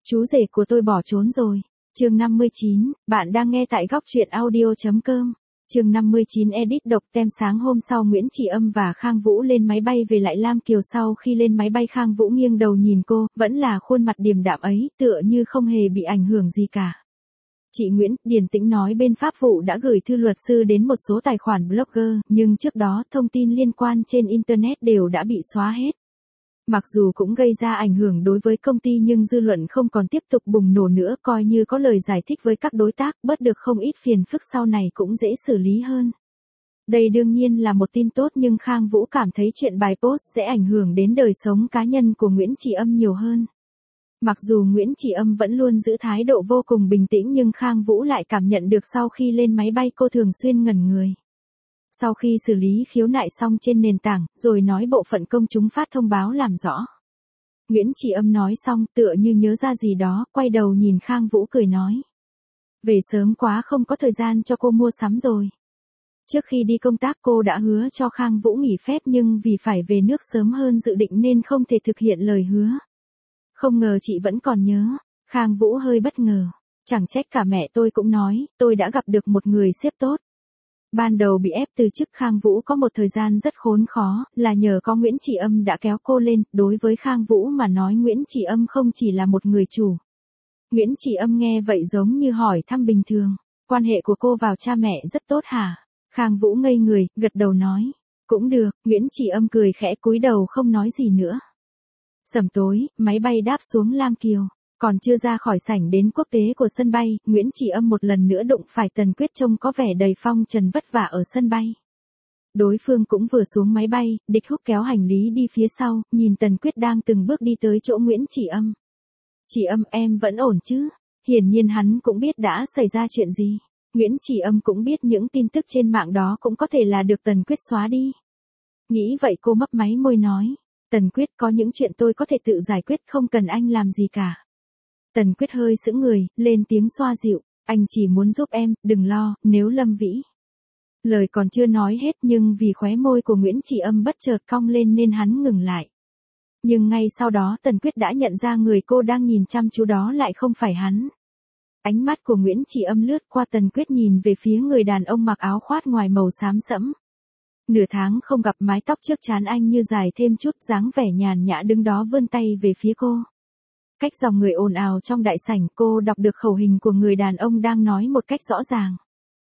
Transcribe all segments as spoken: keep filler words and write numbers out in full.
Chú rể của tôi bỏ trốn rồi. Chương năm mươi chín, bạn đang nghe tại góc truyện audio chấm com. Chương năm mươi chín edit độc tem. Sáng hôm sau Nguyễn Chỉ Âm và Khang Vũ lên máy bay về lại Lam Kiều. Sau khi lên máy bay Khang Vũ nghiêng đầu nhìn cô, vẫn là khuôn mặt điềm đạm ấy, tựa như không hề bị ảnh hưởng gì cả. Chị Nguyễn, Điền Tĩnh nói bên pháp vụ đã gửi thư luật sư đến một số tài khoản blogger, nhưng trước đó thông tin liên quan trên Internet đều đã bị xóa hết. Mặc dù cũng gây ra ảnh hưởng đối với công ty nhưng dư luận không còn tiếp tục bùng nổ nữa, coi như có lời giải thích với các đối tác, bớt được không ít phiền phức sau này cũng dễ xử lý hơn. Đây đương nhiên là một tin tốt nhưng Khang Vũ cảm thấy chuyện bài post sẽ ảnh hưởng đến đời sống cá nhân của Nguyễn Chỉ Âm nhiều hơn. Mặc dù Nguyễn Chỉ Âm vẫn luôn giữ thái độ vô cùng bình tĩnh nhưng Khang Vũ lại cảm nhận được sau khi lên máy bay cô thường xuyên ngẩn người. Sau khi xử lý khiếu nại xong trên nền tảng, rồi nói bộ phận công chúng phát thông báo làm rõ. Nguyễn Chỉ Âm nói xong tựa như nhớ ra gì đó, quay đầu nhìn Khang Vũ cười nói. Về sớm quá không có thời gian cho cô mua sắm rồi. Trước khi đi công tác cô đã hứa cho Khang Vũ nghỉ phép nhưng vì phải về nước sớm hơn dự định nên không thể thực hiện lời hứa. Không ngờ chị vẫn còn nhớ. Khang Vũ hơi bất ngờ. Chẳng trách cả mẹ tôi cũng nói, tôi đã gặp được một người sếp tốt. Ban đầu bị ép từ chức Khang Vũ có một thời gian rất khốn khó, là nhờ có Nguyễn Chỉ Âm đã kéo cô lên. Đối với Khang Vũ mà nói Nguyễn Chỉ Âm không chỉ là một người chủ. Nguyễn Chỉ Âm nghe vậy giống như hỏi thăm bình thường. Quan hệ của cô vào cha mẹ rất tốt hả? Khang Vũ ngây người, gật đầu nói. Cũng được. Nguyễn Chỉ Âm cười khẽ cúi đầu không nói gì nữa. Sẩm tối, máy bay đáp xuống Lam Kiều. Còn chưa ra khỏi sảnh đến quốc tế của sân bay, Nguyễn Chỉ Âm một lần nữa đụng phải Tần Quyết trông có vẻ đầy phong trần vất vả ở sân bay. Đối phương cũng vừa xuống máy bay, Địch Húc kéo hành lý đi phía sau, nhìn Tần Quyết đang từng bước đi tới chỗ Nguyễn Chỉ Âm. Chỉ Âm, em vẫn ổn chứ? Hiển nhiên hắn cũng biết đã xảy ra chuyện gì. Nguyễn Chỉ Âm cũng biết những tin tức trên mạng đó cũng có thể là được Tần Quyết xóa đi. Nghĩ vậy cô mấp máy môi nói. Tần Quyết, có những chuyện tôi có thể tự giải quyết, không cần anh làm gì cả. Tần Quyết hơi sững người, lên tiếng xoa dịu. Anh chỉ muốn giúp em, đừng lo, nếu Lâm Vĩ. Lời còn chưa nói hết nhưng vì khóe môi của Nguyễn Chỉ Âm bất chợt cong lên nên hắn ngừng lại. Nhưng ngay sau đó Tần Quyết đã nhận ra người cô đang nhìn chăm chú đó lại không phải hắn. Ánh mắt của Nguyễn Chỉ Âm lướt qua Tần Quyết nhìn về phía người đàn ông mặc áo khoác ngoài màu xám sẫm. Nửa tháng không gặp mái tóc trước trán anh như dài thêm chút, dáng vẻ nhàn nhã đứng đó vươn tay về phía cô. Cách dòng người ồn ào trong đại sảnh cô đọc được khẩu hình của người đàn ông đang nói một cách rõ ràng.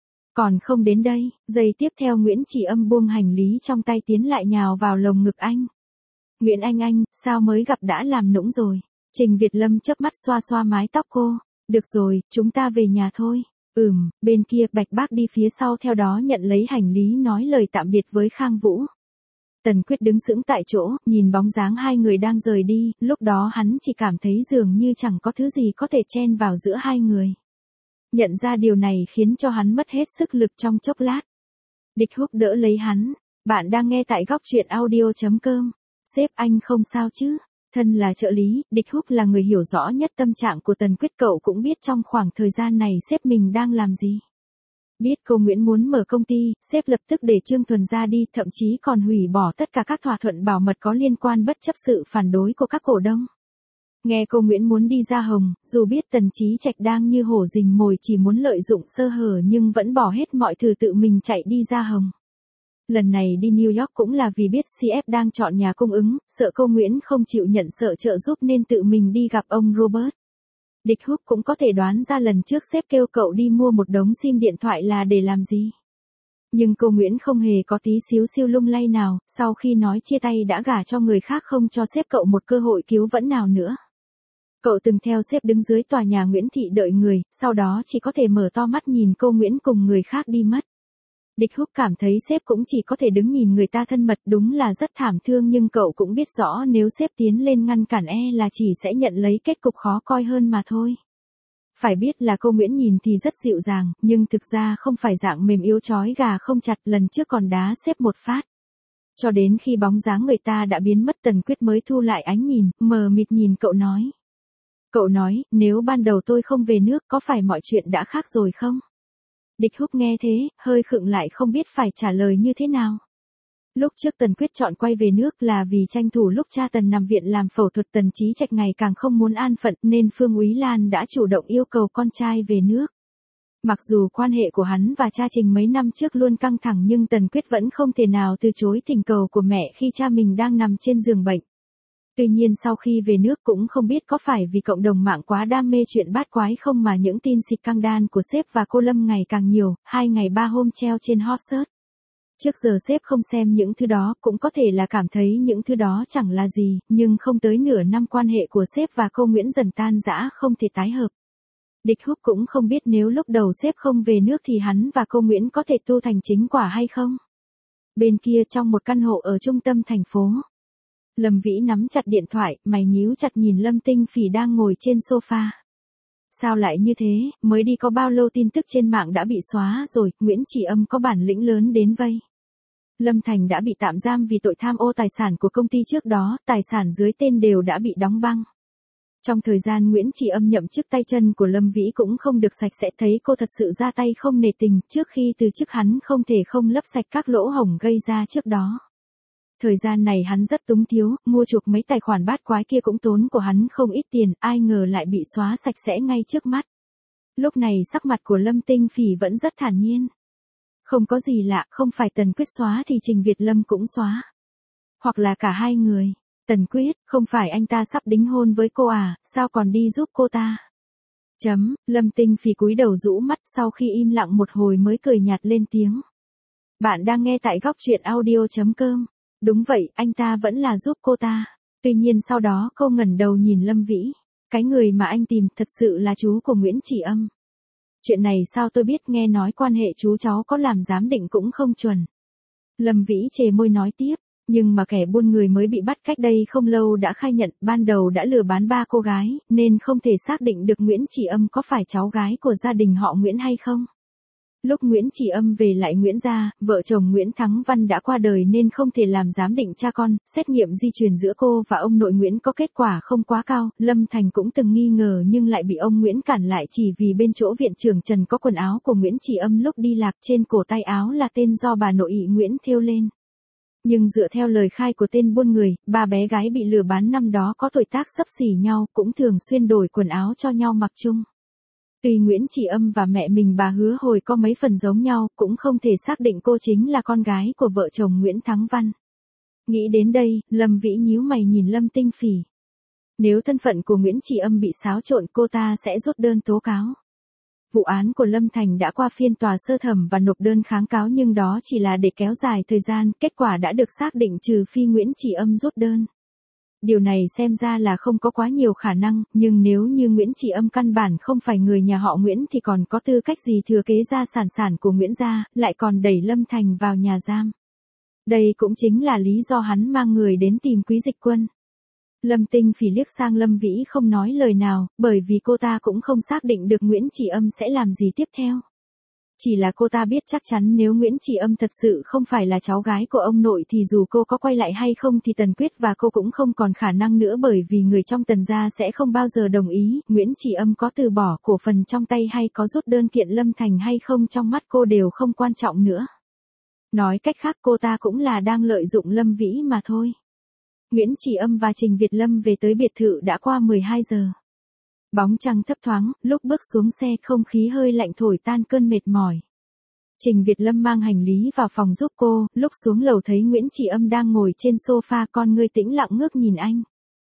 Còn không đến đây, giây tiếp theo Nguyễn Chỉ Âm buông hành lý trong tay tiến lại nhào vào lồng ngực anh. Nguyễn Anh Anh, sao mới gặp đã làm nũng rồi? Trình Việt Lâm chớp mắt xoa xoa mái tóc cô. Được rồi, chúng ta về nhà thôi. Ừm, bên kia Bạch Bác đi phía sau theo đó nhận lấy hành lý nói lời tạm biệt với Khang Vũ. Tần Quyết đứng sững tại chỗ, nhìn bóng dáng hai người đang rời đi, lúc đó hắn chỉ cảm thấy dường như chẳng có thứ gì có thể chen vào giữa hai người. Nhận ra điều này khiến cho hắn mất hết sức lực trong chốc lát. Địch Húc đỡ lấy hắn. Bạn đang nghe tại góc truyện audio chấm com. Sếp anh không sao chứ? Thân là trợ lý, Địch Húc là người hiểu rõ nhất tâm trạng của Tần Quyết, cậu cũng biết trong khoảng thời gian này sếp mình đang làm gì. Biết cô Nguyễn muốn mở công ty, sếp lập tức để Trương Thuần ra đi, thậm chí còn hủy bỏ tất cả các thỏa thuận bảo mật có liên quan bất chấp sự phản đối của các cổ đông. Nghe cô Nguyễn muốn đi ra Hồng, dù biết Tần Chí Trạch đang như hổ rình mồi chỉ muốn lợi dụng sơ hở nhưng vẫn bỏ hết mọi thứ tự mình chạy đi ra Hồng. Lần này đi New York cũng là vì biết xê ép đang chọn nhà cung ứng, sợ cô Nguyễn không chịu nhận sợ trợ giúp nên tự mình đi gặp ông Robert. Địch Húc cũng có thể đoán ra lần trước sếp kêu cậu đi mua một đống sim điện thoại là để làm gì. Nhưng cô Nguyễn không hề có tí xíu siêu lung lay nào, sau khi nói chia tay đã gả cho người khác không cho sếp cậu một cơ hội cứu vẫn nào nữa. Cậu từng theo sếp đứng dưới tòa nhà Nguyễn Thị đợi người, sau đó chỉ có thể mở to mắt nhìn cô Nguyễn cùng người khác đi mất. Địch Húc cảm thấy sếp cũng chỉ có thể đứng nhìn người ta thân mật, đúng là rất thảm thương, nhưng cậu cũng biết rõ nếu sếp tiến lên ngăn cản e là chỉ sẽ nhận lấy kết cục khó coi hơn mà thôi. Phải biết là cô Nguyễn nhìn thì rất dịu dàng, nhưng thực ra không phải dạng mềm yếu chói gà không chặt, lần trước còn đá sếp một phát. Cho đến khi bóng dáng người ta đã biến mất Tần Quyết mới thu lại ánh nhìn, mờ mịt nhìn cậu nói. Cậu nói, nếu ban đầu tôi không về nước có phải mọi chuyện đã khác rồi không? Địch Húc nghe thế, hơi khựng lại không biết phải trả lời như thế nào. Lúc trước Tần Quyết chọn quay về nước là vì tranh thủ lúc cha Tần nằm viện làm phẫu thuật, Tần Chí Trạch ngày càng không muốn an phận nên Phương Úy Lan đã chủ động yêu cầu con trai về nước. Mặc dù quan hệ của hắn và cha Trình mấy năm trước luôn căng thẳng nhưng Tần Quyết vẫn không thể nào từ chối thỉnh cầu của mẹ khi cha mình đang nằm trên giường bệnh. Tuy nhiên sau khi về nước cũng không biết có phải vì cộng đồng mạng quá đam mê chuyện bát quái không mà những tin xịt căng đan của sếp và cô Lâm ngày càng nhiều, hai ngày ba hôm treo trên hot search. Trước giờ sếp không xem những thứ đó, cũng có thể là cảm thấy những thứ đó chẳng là gì, nhưng không tới nửa năm quan hệ của sếp và cô Nguyễn dần tan rã không thể tái hợp. Địch Húc cũng không biết nếu lúc đầu sếp không về nước thì hắn và cô Nguyễn có thể tu thành chính quả hay không. Bên kia trong một căn hộ ở trung tâm thành phố, Lâm Vĩ nắm chặt điện thoại, mày nhíu chặt nhìn Lâm Tinh Phỉ đang ngồi trên sofa. Sao lại như thế, mới đi có bao lâu tin tức trên mạng đã bị xóa rồi, Nguyễn Chỉ Âm có bản lĩnh lớn đến vây. Lâm Thành đã bị tạm giam vì tội tham ô tài sản của công ty trước đó, tài sản dưới tên đều đã bị đóng băng. Trong thời gian Nguyễn Chỉ Âm nhậm chức, tay chân của Lâm Vĩ cũng không được sạch sẽ, thấy cô thật sự ra tay không nể tình, trước khi từ chức hắn không thể không lấp sạch các lỗ hổng gây ra trước đó. Thời gian này hắn rất túng thiếu, mua chuộc mấy tài khoản bát quái kia cũng tốn của hắn không ít tiền, ai ngờ lại bị xóa sạch sẽ ngay trước mắt. Lúc này sắc mặt của Lâm Tinh Phỉ vẫn rất thản nhiên. Không có gì lạ, không phải Tần Quyết xóa thì Trình Việt Lâm cũng xóa. Hoặc là cả hai người. Tần Quyết, không phải anh ta sắp đính hôn với cô à, sao còn đi giúp cô ta? Chấm, Lâm Tinh Phỉ cúi đầu rũ mắt, sau khi im lặng một hồi mới cười nhạt lên tiếng. Bạn đang nghe tại góc truyện audio chấm com. Đúng vậy, anh ta vẫn là giúp cô ta. Tuy nhiên sau đó cô ngẩng đầu nhìn Lâm Vĩ. Cái người mà anh tìm thật sự là chú của Nguyễn Chỉ Âm. Chuyện này sao tôi biết, nghe nói quan hệ chú cháu có làm giám định cũng không chuẩn. Lâm Vĩ chề môi nói tiếp, nhưng mà kẻ buôn người mới bị bắt cách đây không lâu đã khai nhận ban đầu đã lừa bán ba cô gái, nên không thể xác định được Nguyễn Chỉ Âm có phải cháu gái của gia đình họ Nguyễn hay không. Lúc Nguyễn Chỉ Âm về lại Nguyễn gia, vợ chồng Nguyễn Thắng Văn đã qua đời nên không thể làm giám định cha con, xét nghiệm di truyền giữa cô và ông nội Nguyễn có kết quả không quá cao, Lâm Thành cũng từng nghi ngờ nhưng lại bị ông Nguyễn cản lại chỉ vì bên chỗ viện trưởng Trần có quần áo của Nguyễn Chỉ Âm lúc đi lạc, trên cổ tay áo là tên do bà nội ị Nguyễn thêu lên. Nhưng dựa theo lời khai của tên buôn người, ba bé gái bị lừa bán năm đó có tuổi tác xấp xỉ nhau, cũng thường xuyên đổi quần áo cho nhau mặc chung. Tuy Nguyễn Chỉ Âm và mẹ mình bà Hứa Hồi có mấy phần giống nhau, cũng không thể xác định cô chính là con gái của vợ chồng Nguyễn Thắng Văn. Nghĩ đến đây, Lâm Vĩ nhíu mày nhìn Lâm Tinh Phỉ. Nếu thân phận của Nguyễn Chỉ Âm bị xáo trộn, cô ta sẽ rút đơn tố cáo. Vụ án của Lâm Thành đã qua phiên tòa sơ thẩm và nộp đơn kháng cáo nhưng đó chỉ là để kéo dài thời gian, kết quả đã được xác định trừ phi Nguyễn Chỉ Âm rút đơn. Điều này xem ra là không có quá nhiều khả năng, nhưng nếu như Nguyễn Chỉ Âm căn bản không phải người nhà họ Nguyễn thì còn có tư cách gì thừa kế gia sản sản của Nguyễn gia, lại còn đẩy Lâm Thành vào nhà giam. Đây cũng chính là lý do hắn mang người đến tìm Quý Dịch Quân. Lâm Tinh Phỉ liếc sang Lâm Vĩ không nói lời nào, bởi vì cô ta cũng không xác định được Nguyễn Chỉ Âm sẽ làm gì tiếp theo. Chỉ là cô ta biết chắc chắn nếu Nguyễn Chỉ Âm thật sự không phải là cháu gái của ông nội thì dù cô có quay lại hay không thì Tần Quyết và cô cũng không còn khả năng nữa, bởi vì người trong Tần gia sẽ không bao giờ đồng ý. Nguyễn Chỉ Âm có từ bỏ cổ phần trong tay hay có rút đơn kiện Lâm Thành hay không trong mắt cô đều không quan trọng nữa. Nói cách khác cô ta cũng là đang lợi dụng Lâm Vĩ mà thôi. Nguyễn Chỉ Âm và Trình Việt Lâm về tới biệt thự đã qua mười hai giờ. Bóng trăng thấp thoáng, lúc bước xuống xe không khí hơi lạnh thổi tan cơn mệt mỏi. Trình Việt Lâm mang hành lý vào phòng giúp cô, lúc xuống lầu thấy Nguyễn Chỉ Âm đang ngồi trên sofa, con ngươi tĩnh lặng ngước nhìn anh.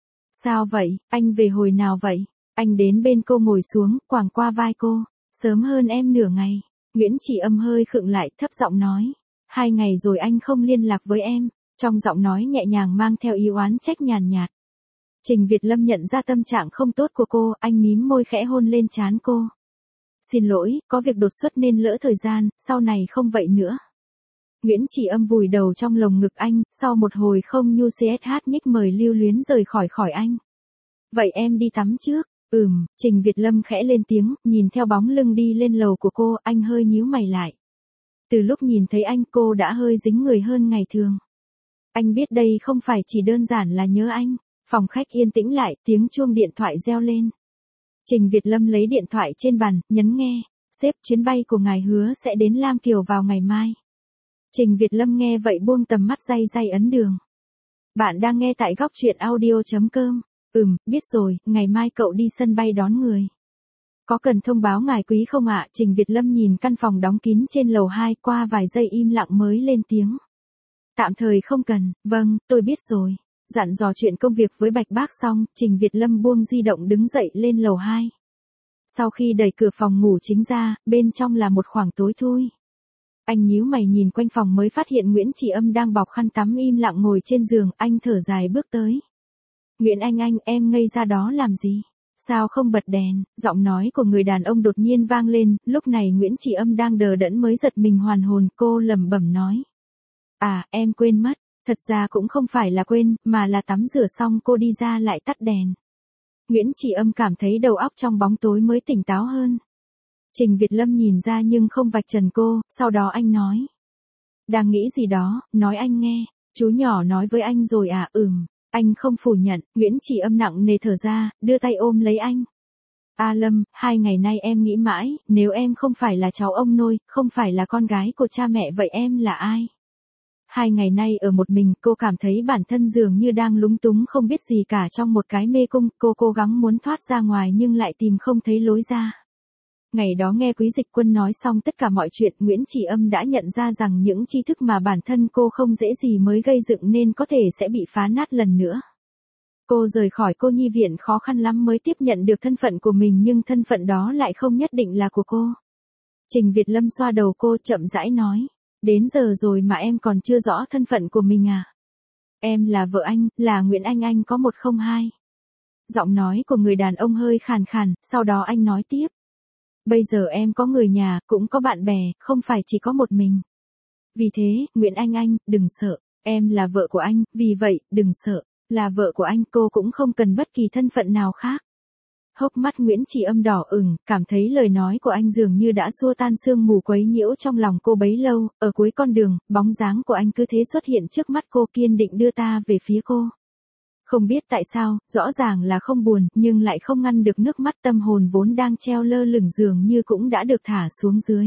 Sao vậy, anh về hồi nào vậy? Anh đến bên cô ngồi xuống, quàng qua vai cô. Sớm hơn em nửa ngày. Nguyễn Chỉ Âm hơi khựng lại, thấp giọng nói. Hai ngày rồi anh không liên lạc với em. Trong giọng nói nhẹ nhàng mang theo ý oán trách nhàn nhạt. Trình Việt Lâm nhận ra tâm trạng không tốt của cô, anh mím môi khẽ hôn lên trán cô. Xin lỗi, có việc đột xuất nên lỡ thời gian, sau này không vậy nữa. Nguyễn Chỉ Âm vùi đầu trong lồng ngực anh, sau một hồi không nhu csh nhích mời lưu luyến rời khỏi khỏi anh. Vậy em đi tắm trước. Ừm, Trình Việt Lâm khẽ lên tiếng, nhìn theo bóng lưng đi lên lầu của cô, anh hơi nhíu mày lại. Từ lúc nhìn thấy anh cô đã hơi dính người hơn ngày thường. Anh biết đây không phải chỉ đơn giản là nhớ anh. Phòng khách yên tĩnh lại, tiếng chuông điện thoại reo lên. Trình Việt Lâm lấy điện thoại trên bàn, nhấn nghe. Sếp, chuyến bay của ngài Hứa sẽ đến Lam Kiều vào ngày mai. Trình Việt Lâm nghe vậy buông tầm mắt day day ấn đường. Bạn đang nghe tại góc truyện audio.com. Ừm, biết rồi, ngày mai cậu đi sân bay đón người. Có cần thông báo ngài quý không ạ? Trình Việt Lâm nhìn căn phòng đóng kín trên lầu hai, qua vài giây im lặng mới lên tiếng. Tạm thời không cần, vâng, tôi biết rồi. Dặn dò chuyện công việc với Bạch Bác xong, Trình Việt Lâm buông di động đứng dậy lên lầu hai. Sau khi đẩy cửa phòng ngủ chính ra, bên trong là một khoảng tối thui. Anh nhíu mày nhìn quanh phòng mới phát hiện Nguyễn Chỉ Âm đang bọc khăn tắm im lặng ngồi trên giường, anh thở dài bước tới. Nguyễn Anh Anh, em ngây ra đó làm gì? Sao không bật đèn? Giọng nói của người đàn ông đột nhiên vang lên, lúc này Nguyễn Chỉ Âm đang đờ đẫn mới giật mình hoàn hồn, cô lẩm bẩm nói. À, em quên mất, thật ra cũng không phải là quên, mà là tắm rửa xong cô đi ra lại tắt đèn. Nguyễn Chỉ Âm cảm thấy đầu óc trong bóng tối mới tỉnh táo hơn. Trình Việt Lâm nhìn ra nhưng không vạch trần cô, sau đó anh nói. Đang nghĩ gì đó, nói anh nghe, chú nhỏ nói với anh rồi à? Ừm. Anh không phủ nhận, Nguyễn Chỉ Âm nặng nề thở ra, đưa tay ôm lấy anh. A Lâm, hai ngày nay em nghĩ mãi, nếu em không phải là cháu ông nôi, không phải là con gái của cha mẹ vậy em là ai? Hai ngày nay ở một mình, cô cảm thấy bản thân dường như đang lúng túng không biết gì cả trong một cái mê cung, cô cố gắng muốn thoát ra ngoài nhưng lại tìm không thấy lối ra. Ngày đó nghe Quý Dịch Quân nói xong tất cả mọi chuyện, Nguyễn Chỉ Âm đã nhận ra rằng những tri thức mà bản thân cô không dễ gì mới gây dựng nên có thể sẽ bị phá nát lần nữa. Cô rời khỏi cô nhi viện khó khăn lắm mới tiếp nhận được thân phận của mình nhưng thân phận đó lại không nhất định là của cô. Trình Việt Lâm xoa đầu cô chậm rãi nói, đến giờ rồi mà em còn chưa rõ thân phận của mình à? Em là vợ anh, là Nguyễn Anh Anh có một không hai. Giọng nói của người đàn ông hơi khàn khàn, sau đó anh nói tiếp. Bây giờ em có người nhà, cũng có bạn bè, không phải chỉ có một mình. Vì thế, Nguyễn Anh Anh, đừng sợ, em là vợ của anh, vì vậy, đừng sợ, là vợ của anh cô cũng không cần bất kỳ thân phận nào khác. Hốc mắt Nguyễn Chỉ Âm đỏ ửng, cảm thấy lời nói của anh dường như đã xua tan sương mù quấy nhiễu trong lòng cô bấy lâu, ở cuối con đường, bóng dáng của anh cứ thế xuất hiện trước mắt cô kiên định đưa ta về phía cô. Không biết tại sao, rõ ràng là không buồn, nhưng lại không ngăn được nước mắt, tâm hồn vốn đang treo lơ lửng dường như cũng đã được thả xuống dưới.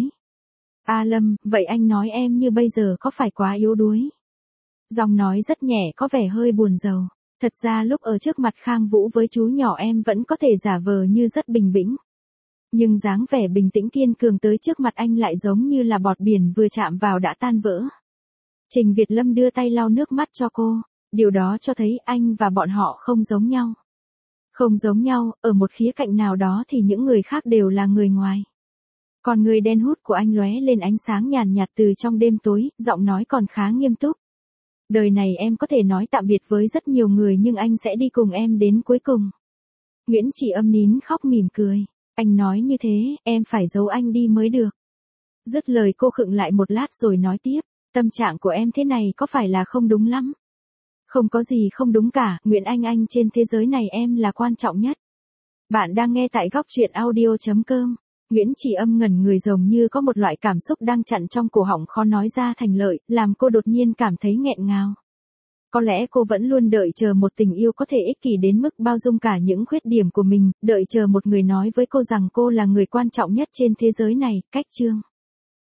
A Lâm, vậy anh nói em như bây giờ có phải quá yếu đuối? Giọng nói rất nhẹ có vẻ hơi buồn rầu. Thật ra lúc ở trước mặt Khang Vũ với chú nhỏ em vẫn có thể giả vờ như rất bình tĩnh. Nhưng dáng vẻ bình tĩnh kiên cường tới trước mặt anh lại giống như là bọt biển vừa chạm vào đã tan vỡ. Trình Việt Lâm đưa tay lau nước mắt cho cô. Điều đó cho thấy anh và bọn họ không giống nhau. Không giống nhau, ở một khía cạnh nào đó thì những người khác đều là người ngoài. Còn người đen hút của anh lóe lên ánh sáng nhàn nhạt từ trong đêm tối, giọng nói còn khá nghiêm túc. Đời này em có thể nói tạm biệt với rất nhiều người nhưng anh sẽ đi cùng em đến cuối cùng. Nguyễn Chỉ Âm nín khóc mỉm cười. Anh nói như thế, em phải giấu anh đi mới được. Dứt lời cô khựng lại một lát rồi nói tiếp. Tâm trạng của em thế này có phải là không đúng lắm? Không có gì không đúng cả, Nguyễn Anh Anh trên thế giới này em là quan trọng nhất. Bạn đang nghe tại góc truyện audio.com. Nguyễn Chỉ Âm ngẩn người giống như có một loại cảm xúc đang chặn trong cổ họng khó nói ra thành lời, làm cô đột nhiên cảm thấy nghẹn ngào. Có lẽ cô vẫn luôn đợi chờ một tình yêu có thể ích kỷ đến mức bao dung cả những khuyết điểm của mình, đợi chờ một người nói với cô rằng cô là người quan trọng nhất trên thế giới này, cách chương.